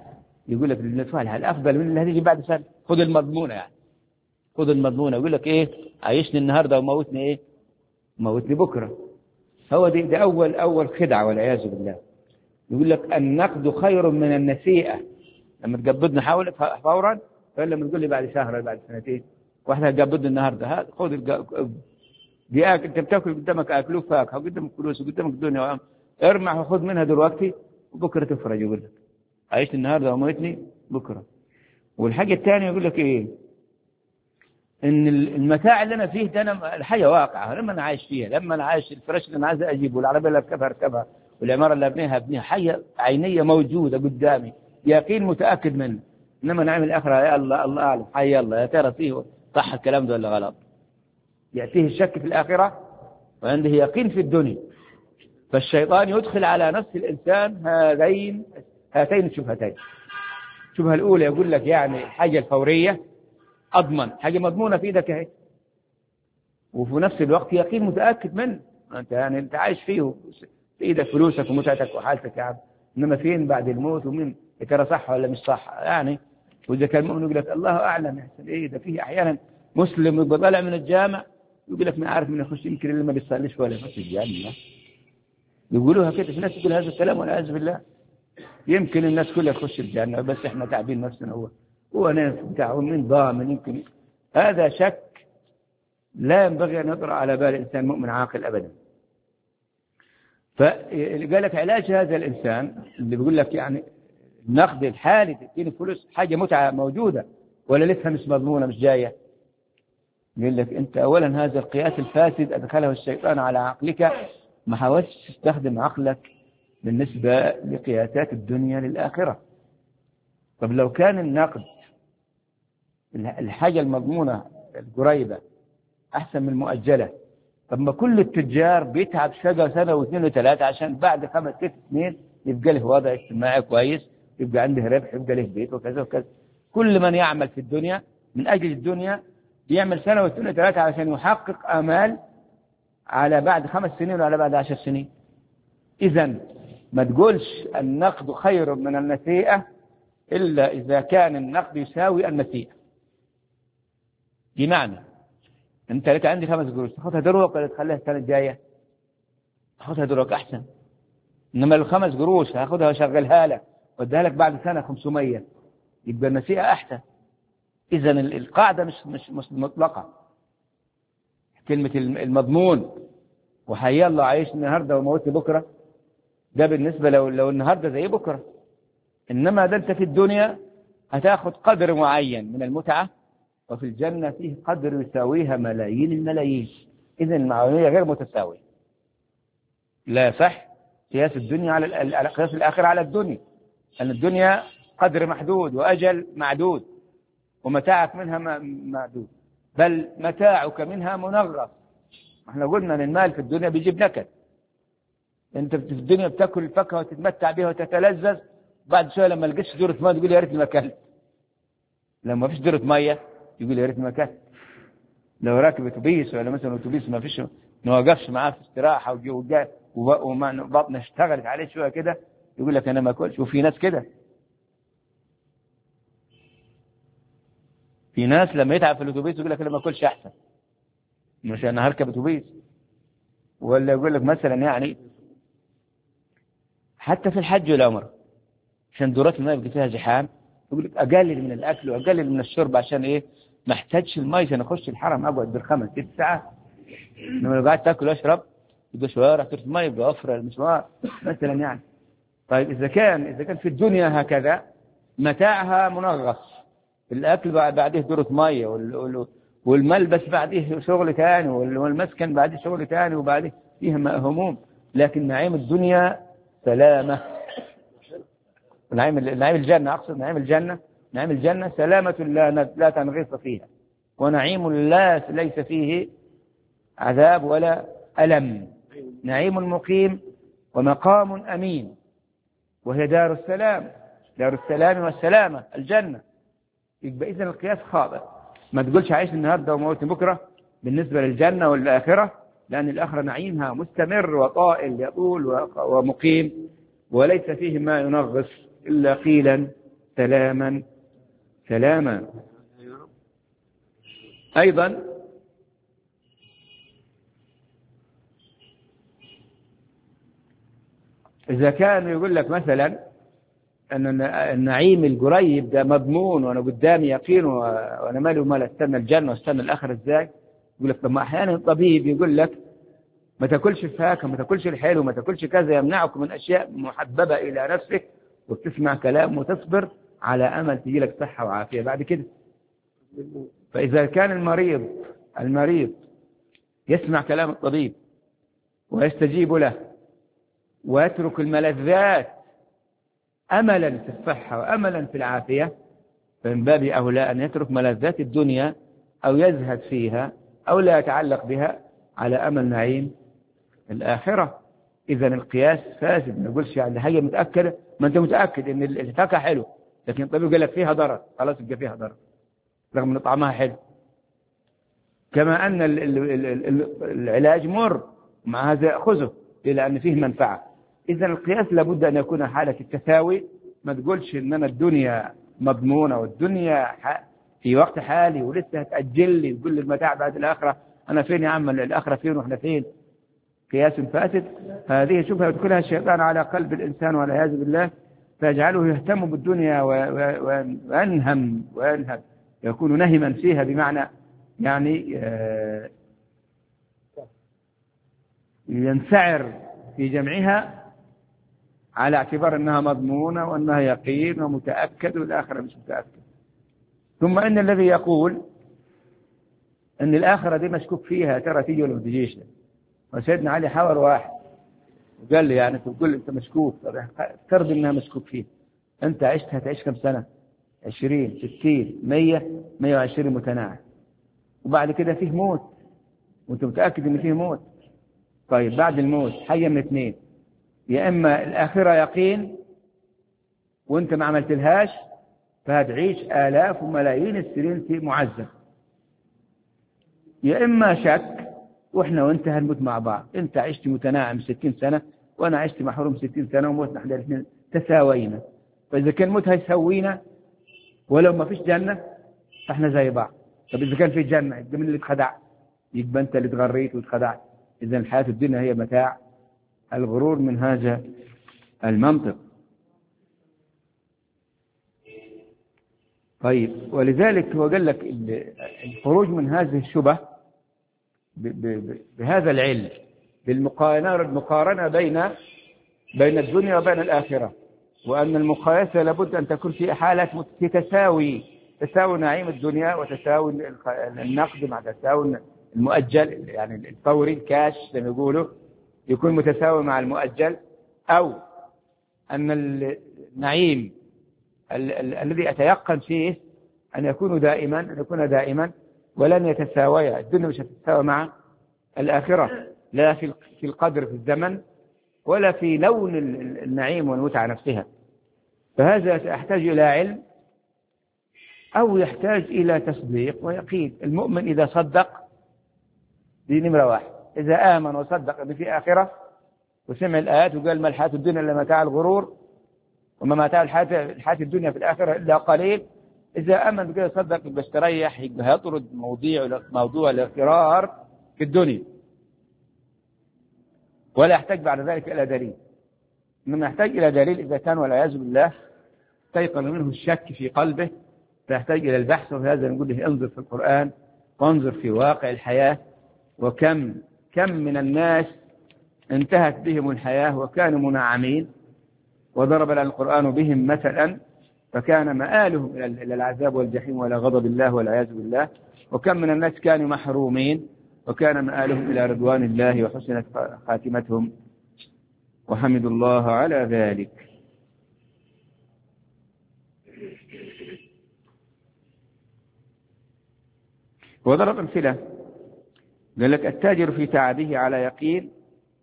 A: يقول لك الصالحة الأفضل من اللي هتيجي بعد سنة. خذ المضمونة يعني، خذ المضمونة. يقول لك إيه؟ عايشني النهاردة وموتني إيه؟ موتني بكرة. هو ده أول خدعة والعياذ بالله. يقول لك النقد خير من النسيئة. لما تقبضني حاول فورا، فلما تقول لي بعد شهر ولا بعد سنتين، واحد هتقبضني النهارده، هذا خذ دي انت بتاكل قدامك اكل فاكهه وقدامك فلوس وقدامك الدنيا، ارمح وخذ منها دلوقتي وبكره تفرج. يقول لك عيشت النهارده وموتني بكره. والحاجه الثانيه يقول لك ايه؟ ان المتاع اللي انا فيه ده انا الحياه واقعه، لما انا عايش فيها، لما انا عايش الفرش اللي انا عايز اجيبه والعربيه اللي اركبها والعماره اللي ابنيها حيه عينيه موجوده قدامي، يقين متاكد منه. انما نعم الاخره يا الله اعلم، حي الله يا ترى فيه صح الكلام ده ولا غلط. ياتيه الشك في الاخره وعنده يقين في الدنيا. فالشيطان يدخل على نفس الانسان هاتين الشبهتين. الشبهه الاولى يقول لك يعني الحاجه الفوريه اضمن، حاجه مضمونه في ايدك اهي، وفي نفس الوقت يقين متاكد منه. انت عايش فيه في ايدك فلوسك ومتعتك وحالتك يا عبد. انما فين بعد الموت؟ ومين يا ترى صح ولا مش صح يعني؟ واذا كان مؤمن يقول لك الله اعلم يحسن ايه ده. فيه احيانا مسلم يبقى طالع من الجامع يقول لك ما عارف من يخش، يمكن اللي ما بيصليش ولا يخش الجنه. يقولوها كده، في ناس تقول هذا الكلام والعياذ بالله. يمكن الناس كلها تخش الجنه بس احنا تعبين نفسنا. هو ناس بتاعه من ضامن يمكن. هذا شك لا ينبغي أن يطرأ على بال إنسان مؤمن عاقل أبدا. فقال لك علاج هذا الإنسان اللي بيقول لك يعني النقد الحالي تديني فلوس حاجة متعة موجودة ولا لسه مش مضمونة مش جاية. يقول لك أنت أولا هذا القياس الفاسد أدخله الشيطان على عقلك، ما حاولتش تستخدم عقلك بالنسبة لقياسات الدنيا للآخرة. طب لو كان النقد الحاجة المضمونة القريبة أحسن من المؤجلة، طب ما كل التجار بيتعب سنة واثنين وثلاثة عشان بعد 5-6 سنين يبقى له وضع اجتماعي كويس، يبقى عنده ربح، يبقى له بيت وكذا وكذا. كل من يعمل في الدنيا من أجل الدنيا بيعمل 1 و2 و3 عشان يحقق آمال على بعد 5 سنين وعلى بعد 10 سنين. إذن ما تقولش النقد خير من النسيئة إلا إذا كان النقد يساوي النسيئة. بمعنى أنت لك عندي 5 قروش، تاخذها دروك ولا تخليها السنة الجاية؟ تاخذها دروك أحسن. إنما ال5 قروش هاخذها وشغلها لك واديها لك بعد سنة 500، يبقى النسيئة أحسن. إذن القاعدة مش مطلقة. كلمة المضمون وحيا الله عايش النهاردة وموت بكرة، ده بالنسبة لو النهاردة زي بكرة. إنما ده أنت في الدنيا هتاخذ قدر معين من المتعة، وفي الجنة فيه قدر يساويها ملايين الملايين. إذن المعونية غير متساوية. لا صح قياس الدنيا على قياس الآخرة على الدنيا، لأن الدنيا قدر محدود وأجل معدود ومتاعك منها معدود، بل متاعك منها منغص. احنا قلنا ان المال في الدنيا بيجيب نكد. انت في الدنيا بتاكل الفاكهه وتتمتع بها وتتلذذ، بعد شويه لما لقيتش دورة ميه تقول يا ريتني ما اكلت. لما ما فيش دورة ميه يقول يا ريتني ما اكلت. لو راكب اتوبيس ولا مثلا اتوبيس ما فيش، ما وقفش معاه في استراحه وبطنه اشتغلت عليه شويه كده يقول لك انا ما اكلش. وفي ناس كده، في ناس لما يتعب في الاتوبيس يقول لك انا ما اكلش احسن مش انا هركب اتوبيس. ولا يقول لك مثلا يعني حتى في الحج والعمره عشان دورات الماء يبقى فيها زحام يقول لك اقلل من الاكل واقلل من الشرب عشان ايه؟ ما احتاجش الماء عشان اخش الحرم اقعد بال5-6 ساعات. لما لو قاعد تاكل واشرب يبقى شويه راح تشرب ماء يبقى افرى المشوار مثلا يعني. طيب اذا كان في الدنيا هكذا متاعها منغص، الاكل بعده دورة ميه والملبس بعده شغل ثاني والمسكن بعده شغل ثاني وبعده فيها هموم. لكن نعيم الدنيا سلامة. نعيم الجنة أقصد نعيم الجنة سلامة لا تنغص فيها، ونعيم ليس فيه عذاب ولا ألم. نعيم مقيم ومقام أمين، وهي دار السلام والسلامة الجنة. يبقى إذن القياس خاطئ. ما تقولش عايش النهاردة وموت بكرة بالنسبة للجنة والآخرة، لأن الآخرة نعيمها مستمر وطائل يطول ومقيم وليس فيه ما ينغص إلا قيلا سلاما سلاما. أيضا إذا كان يقول لك مثلا أن النعيم القريب ده مضمون وأنا قدامي يقين وأنا مالي ومال استنى الجنة واستنى الآخرة إزاي؟ يقول لك طب ما أحيانا الطبيب يقول لك ما تاكلش الفاكهة ما تاكلش الحلو ما تاكلش كذا، يمنعك من أشياء محببة إلى نفسك، وتسمع كلام وتصبر على أمل تجي لك صحة وعافية بعد كده. فإذا كان المريض يسمع كلام الطبيب ويستجيب له ويترك الملذات أملا في الصحة وأملا في العافية، فمن باب أولى أن يترك ملذات الدنيا أو يزهد فيها أو لا يتعلق بها على أمل نعيم الآخرة. إذا القياس فاسد. ما نقولش يعني حاجة متأكدة، ما أنت متأكد إن الفاكهة حلو لكن الطبيب قال لك فيها ضرر، خلاص يبقى فيها ضرر رغم أن طعمها حلو. كما أن العلاج مر مع هذا يأخذه إلى أن فيه منفعة. إذا القياس لابد أن يكون حالة التساوي. ما تقولش إن أنا الدنيا مضمونة والدنيا في وقت حالي ولسه هتأجل لي وتقول لي المتاع بعد الآخرة. أنا فين يا عم الآخرة فين وإحنا فين؟ قياس فاسد. هذه شبهة يدخلها الشيطان على قلب الإنسان والعياذ بالله فيجعله يهتم بالدنيا وينهم يكون نهما فيها، بمعنى يعني ينسعر في جمعها على اعتبار أنها مضمونة وأنها يقين ومتأكد والآخرة مش متأكد. ثم إن الذي يقول أن الآخرة دي مشكوك فيها ترى تيجي ولا ما تجيش، وسيدنا علي حاور واحد وقال لي يعني تقول أنت مشكوك، ترضي أنها مشكوك فيه. أنت عشت هتعيش كم سنة؟ 20 60 100 120 متناعم، وبعد كده فيه موت وأنت متأكد أن فيه موت. طيب بعد الموت حاجة من اثنين، يا إما الآخرة يقين وأنت ما عملتلهاش فهتعيش آلاف وملايين السنين في معذب، يا إما شك وإحنا وأنت هنموت مع بعض. أنت عشت متناعم 60 سنة وأنا عشت محروم 60 سنة وموتنا احنا الاثنين تساوينا. فإذا كان موت هيسوينا ولو ما فيش جنة فإحنا زي بعض. طب إذا كان في جنة يبقى من اللي اتخدع؟ يبقى أنت اللي اتغريت واتخدعت. إذا الحياة الدنيا هي متاع الغرور من هذا المنطق. طيب ولذلك هو قال لك الخروج من هذه الشبه بهذا العلم بالمقارنة بين الدنيا وبين الآخرة، وأن المقايسة لابد أن تكون في حالة في تساوي نعيم الدنيا وتساوي النقد مع تساوي المؤجل، يعني الفوري الكاش زي ما يقولوا يكون متساوي مع المؤجل، أو أن النعيم الذي أتيقن فيه أن يكون دائما ولن يتساوي. الدنيا مش هتتساوى مع الآخرة لا في القدر في الزمن ولا في لون النعيم والمتعة نفسها. فهذا يحتاج إلى علم أو يحتاج إلى تصديق ويقين. المؤمن إذا صدق دي نمرة واحد، إذا آمن وصدق بفي آخرة وسمع الآيات وقال ما الحياة الدنيا إلا متاع الغرور وما متاع الحياة الدنيا في الآخرة إلا قليل، إذا آمن بكده صدق يبقى استريح، يبقى يطرد موضوع الاغترار في الدنيا ولا يحتاج بعد ذلك إلى دليل. إنما يحتاج إلى دليل إذا كان والعياذ بالله استيقظ منه الشك في قلبه، فيحتاج إلى البحث. وهذا نقول له انظر في القرآن وانظر في واقع الحياة، وكم من الناس انتهت بهم الحياة وكانوا منعمين وضرب لنا القرآن بهم مثلا فكان مآلهم إلى العذاب والجحيم ولا غضب الله والعياذ بالله. وكم من الناس كانوا محرومين وكان مآلهم إلى رضوان الله وحسنت خاتمتهم وحمدوا الله على ذلك. وضرب أمثلة قال لك التاجر في تعبه على يقين،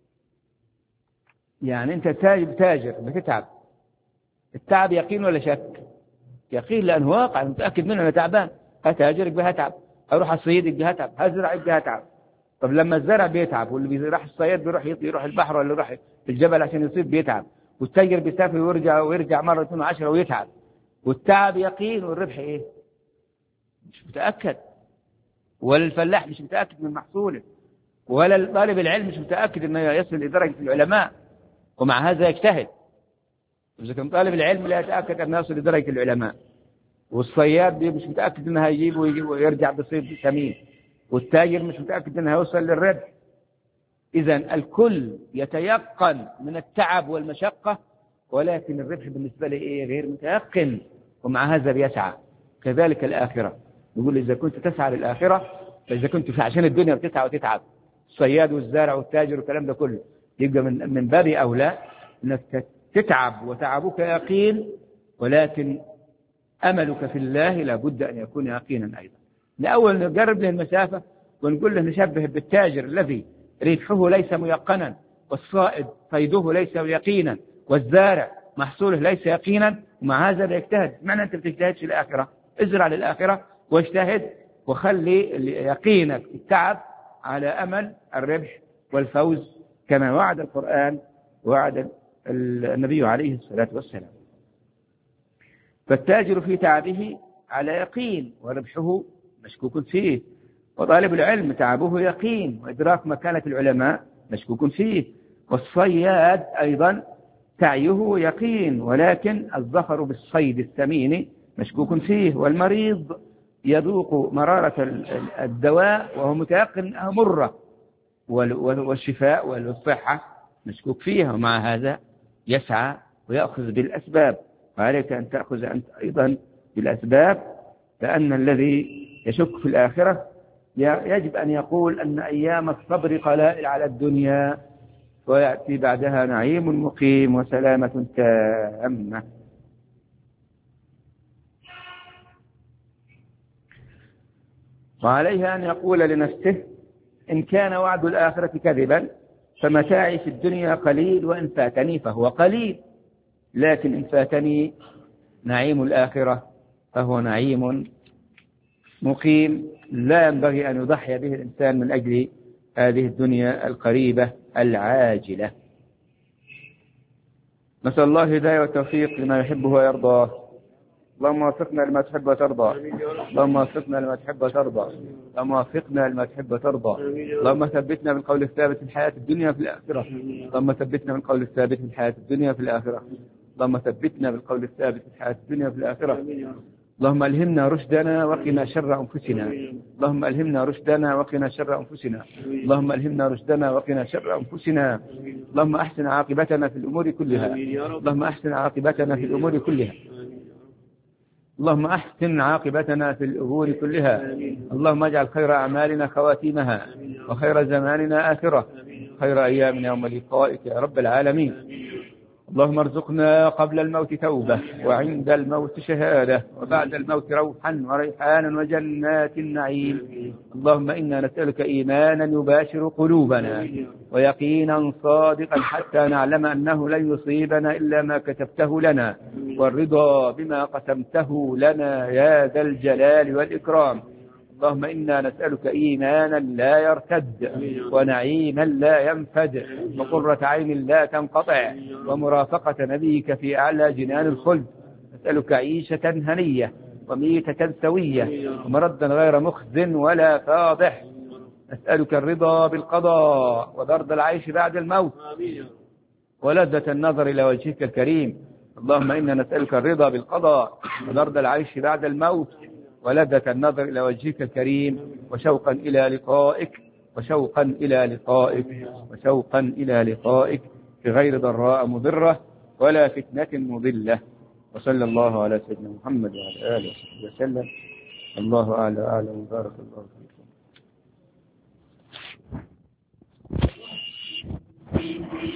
A: يعني أنت تاجر بتتعب، التعب يقين ولا شك؟ يقين، لأنه واقع متأكد منه أنا تعبان. أتاجر يبقى هتعب، أروح الصيد يبقى هتعب، هزرع يبقى هتعب. طب لما الزرع بيتعب واللي بيروح الصيد بيروح البحر ولا يروح الجبل عشان يصيد بيتعب، والتاجر بيسافر ويرجع مرة 10 ويتعب، والتعب يقين والربح إيه؟ مش متأكد. ولا الفلاح مش متأكد من محصوله، ولا طالب العلم مش متأكد أنه يصل لدرجة العلماء ومع هذا يجتهد. إذا كان طالب العلم لا يتأكد أنه يصل لدرجة العلماء، والصياد مش متأكد أنه يجيب ويرجع بصيد ثمين، والتاجر مش متأكد أنه يوصل للربح. إذن الكل يتيقن من التعب والمشقة، ولكن الربح بالنسبة له غير متيقن، ومع هذا بيسعى. كذلك الآخرة، يقول إذا كنت تسعى للآخرة، فإذا كنت عشان الدنيا بتسعى وتتعب، الصياد والزارع والتاجر والكلام ده كله، يبقى من باب أولى أنك تتعب وتعبك يقين، ولكن أملك في الله لابد أن يكون يقينا أيضا. لأول نقرب له المسافة ونقول له نشبه بالتاجر الذي ربحه ليس ميقنا، والصائد صيده ليس يقينا، والزارع محصوله ليس يقينا، ومع هذا بيجتهد. معنى أنت بتجتهد في الآخرة، ازرع للآخرة واجتهد، وخلي يقينك في التعب على أمل الربح والفوز، كما وعد القرآن ووعد النبي عليه الصلاة والسلام. فالتاجر في تعبه على يقين وربحه مشكوك فيه، وطالب العلم تعبه يقين وإدراك مكانة العلماء مشكوك فيه، والصياد أيضا سعيه يقين، ولكن الظفر بالصيد الثمين مشكوك فيه، والمريض يذوق مرارة الدواء وهو متيقن أنها مرة، والشفاء والصحة مشكوك فيها، ومع هذا يسعى ويأخذ بالأسباب. وعليك أن تأخذ أنت أيضا بالأسباب، لأن الذي يشك في الآخرة يجب أن يقول أن أيام الصبر قلائل على الدنيا، ويأتي بعدها نعيم مقيم وسلامة تامة. وعليها أن يقول لنفسه إن كان وعد الآخرة كذبا فمتاعي في الدنيا قليل، وإن فاتني فهو قليل، لكن إن فاتني نعيم الآخرة فهو نعيم مقيم لا ينبغي أن يضحي به الإنسان من أجل هذه الدنيا القريبة العاجلة. نسأل الله الهداية والتوفيق لما يحبه ويرضاه. اللهم وفقنا لما تحب وترضى، اللهم وفقنا لما تحب وترضى، اللهم وفقنا لما تحب وترضى. اللهم ثبتنا بالقول الثابت في الحياة الدنيا في الآخرة، اللهم ثبتنا بالقول الثابت في الحياة الدنيا في الآخرة، اللهم ثبتنا بالقول الثابت في الحياة الدنيا في الآخرة. اللهم ألهمنا رشدنا وقنا شر أنفسنا، اللهم ألهمنا رشدنا وقنا شر أنفسنا، اللهم ألهمنا رشدنا وقنا شر أنفسنا. اللهم أحسن عاقبتنا في الأمور كلها، اللهم أحسن عاقبتنا في الأمور كلها، اللهم أحسن عاقبتنا في الأمور كلها. اللهم اجعل خير أعمالنا خواتيمها، وخير زماننا آخرة، خير أيامنا يوم لقائك يا رب العالمين. اللهم ارزقنا قبل الموت توبة، وعند الموت شهادة، وبعد الموت روحا وريحانا وجنات النعيم. اللهم إنا نسألك إيمانا يباشر قلوبنا، ويقينا صادقا حتى نعلم أنه لن يصيبنا إلا ما كتبته لنا، والرضا بما قسمته لنا يا ذا الجلال والإكرام. اللهم إنا نسألك إيمانا لا يرتد، ونعيما لا ينفد، وقرة عين لا تنقطع، ومرافقة نبيك في أعلى جنان الخلد. نسألك عيشة هنية، وميتة سوية، ومردا غير مخز ولا فاضح. نسألك الرضا بالقضاء، وبرد العيش بعد الموت، ولذة النظر إلى وجهك الكريم. اللهم إنا نسألك الرضا بالقضاء، وبرد العيش بعد الموت، ولذة النظر إلى وجهك الكريم، وشوقا إلى لقائك، وشوقا إلى لقائك، وشوقا إلى لقائك، في غير ضراء مضرة ولا فتنة مضلة. وصلى الله على سيدنا محمد وعلى آله وصحبه وسلم. الله أعلى وأعلم. بارك الله فيك.